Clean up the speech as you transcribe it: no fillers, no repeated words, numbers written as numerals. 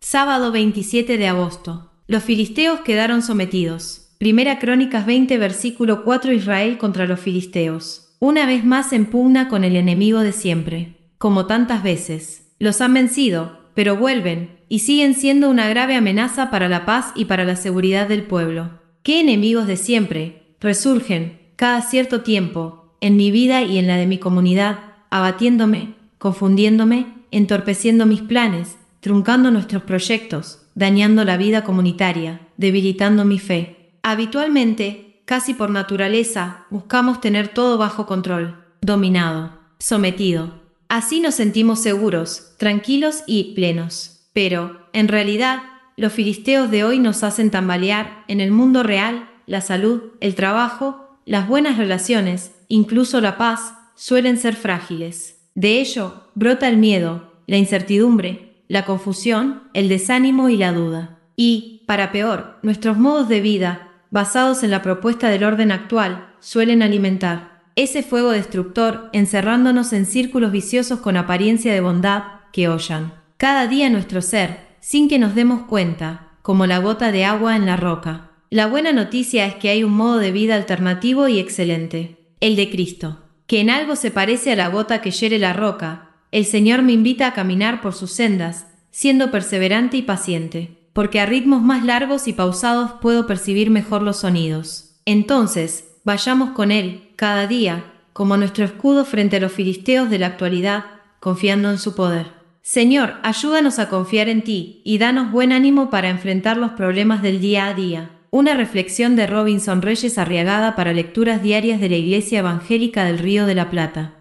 Sábado 27 de agosto. Los filisteos quedaron sometidos. Primera Crónicas 20 versículo 4. Israel contra los filisteos. Una vez más en pugna con el enemigo de siempre. Como tantas veces. Los han vencido, pero vuelven, y siguen siendo una grave amenaza para la paz y para la seguridad del pueblo. ¿Qué enemigos de siempre resurgen, cada cierto tiempo, en mi vida y en la de mi comunidad, abatiéndome, confundiéndome, entorpeciendo mis planes, truncando nuestros proyectos, dañando la vida comunitaria, debilitando mi fe? Habitualmente, casi por naturaleza, buscamos tener todo bajo control, dominado, sometido. Así nos sentimos seguros, tranquilos y plenos. Pero, en realidad, los filisteos de hoy nos hacen tambalear en el mundo real. La salud, el trabajo, las buenas relaciones, incluso la paz, suelen ser frágiles. De ello, brota el miedo, la incertidumbre, la confusión, el desánimo y la duda. Y, para peor, nuestros modos de vida, basados en la propuesta del orden actual, suelen alimentar ese fuego destructor, encerrándonos en círculos viciosos con apariencia de bondad, que hollan cada día nuestro ser, sin que nos demos cuenta, como la gota de agua en la roca. La buena noticia es que hay un modo de vida alternativo y excelente, el de Cristo, que en algo se parece a la gota que hiere la roca. El Señor me invita a caminar por sus sendas, siendo perseverante y paciente, porque a ritmos más largos y pausados puedo percibir mejor los sonidos. Entonces, vayamos con Él, cada día, como nuestro escudo frente a los filisteos de la actualidad, confiando en su poder. Señor, ayúdanos a confiar en ti, y danos buen ánimo para enfrentar los problemas del día a día. Una reflexión de Robinson Reyes Arriagada para lecturas diarias de la Iglesia Evangélica del Río de la Plata.